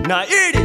Nah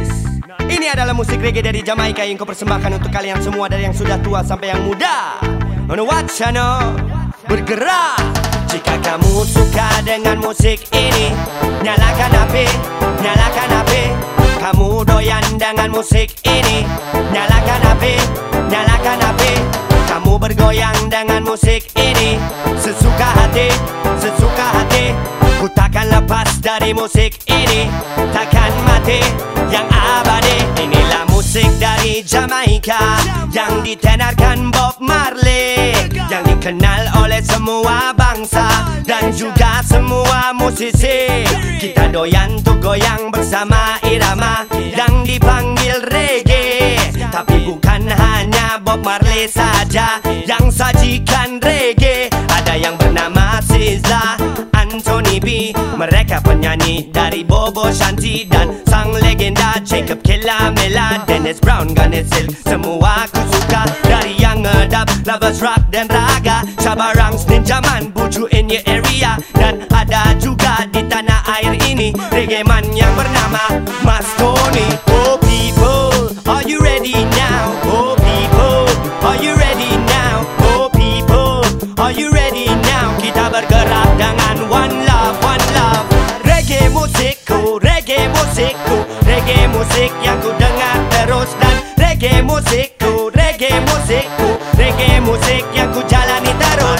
ini adalah musik reggae dari Jamaika yang kau persembahkan untuk kalian semua, dari yang sudah tua sampai yang muda. Ono wacana bergerak. Jika kamu suka dengan musik ini, nyalakan HP, nyalakan HP. Kamu doyan dengan musik ini, nyalakan HP, nyalakan HP. Kamu bergoyang dengan musik ini, sesuka hati, sesuka hati. Ku takkan lepas dari musik ini, takkan mati, yang abadi. Inilah musik dari Jamaika yang ditenarkan Bob Marley, yang dikenal oleh semua bangsa dan juga semua musisi. Kita doyan tuh goyang bersama irama yang dipanggil reggae. Tapi bukan hanya Bob Marley saja yang sajikan reggae. Ada yang bernama Sizzla, Anthony B, mereka penyanyi dari Bobo Shanti dan sang legenda Jacob Killamilla, Dennis Brown, Garnet Silk. Semua aku suka, dari yang ngedab, Lovers Rock dan Raga, Shabba Ranks, Ninja Man, Buju in your area. Dan ada juga di tanah air ini reggae man yang bernama Mas Tony. Oh people, are you ready now? Oh people, are you ready now? Oh people, are you ready now? Kita bergerak dengan one love, one love. Reggae musikku, reggae musikku, reggae musik yang ku dengar terus. Dan reggae musikku, reggae musikku, reggae musik yang ku jalani terus.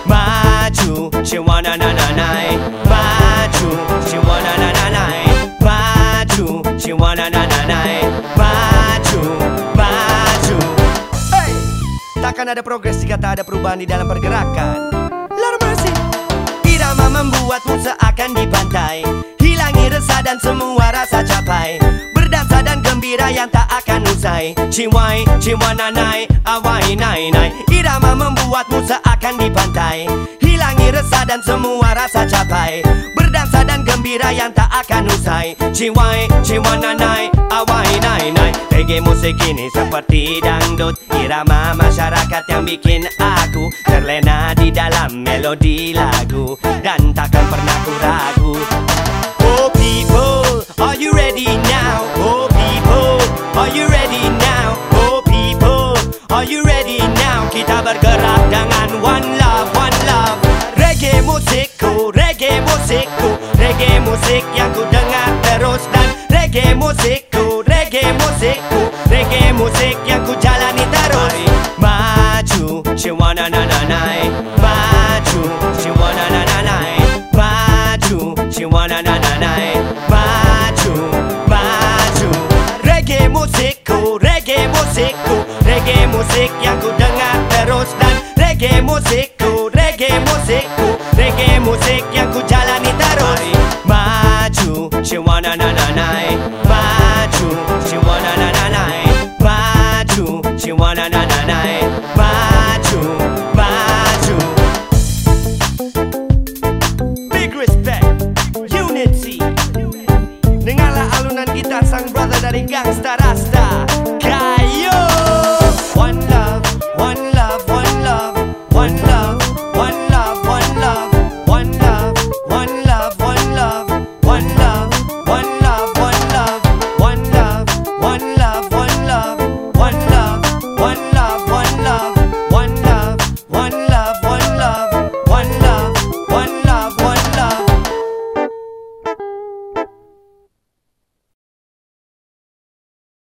Maju, she wanna na na na. Maju, she wanna na na na. Maju, she wanna na na na. Maju, maju. Hey, takkan ada progres jika tak ada perubahan di dalam pergerakan. Lord mercy. Irama membuatmu seakan di pantai, hilangi resah dan semua rasa capai. Berdansa dan gembira yang tak akan usai. Ciwai, ciwananai, awai nai nai. Irama membuatmu seakan di pantai, hilangi resah dan semua rasa capai. Berdansa dan gembira yang tak akan usai. Ciwai, ciwananai, awai nai nai. Reggae musik ini seperti dangdut, irama masyarakat yang bikin aku terlena di dalam melodi lagu, dan takkan pernah ku ragu. Oh people, are you ready now? Oh people, are you ready now? Oh people, are you ready now? Kita bergerak dengan one love, one love. Reggae musikku, reggae musikku, reggae musik yang ku dengar terus. Dan reggae musikku, reggae musikku, reggae musik yang ku jalani terus. Maju, she wanna na na na. Maju, she wanna na na na. Maju, she wanna na na na. Maju, maju. Reggae musikku, reggae musikku, reggae musik yang ku dengar terus. Dan reggae musikku, reggae musikku, reggae musik yang ku jalani terus. Maju, she wanna na na na. Maju, she wanna na na na. Maju, she wanna na na na. Maju, maju. Big respect, unity. Dengarlah alunan gitar sang brother dari Gangsta Rasta.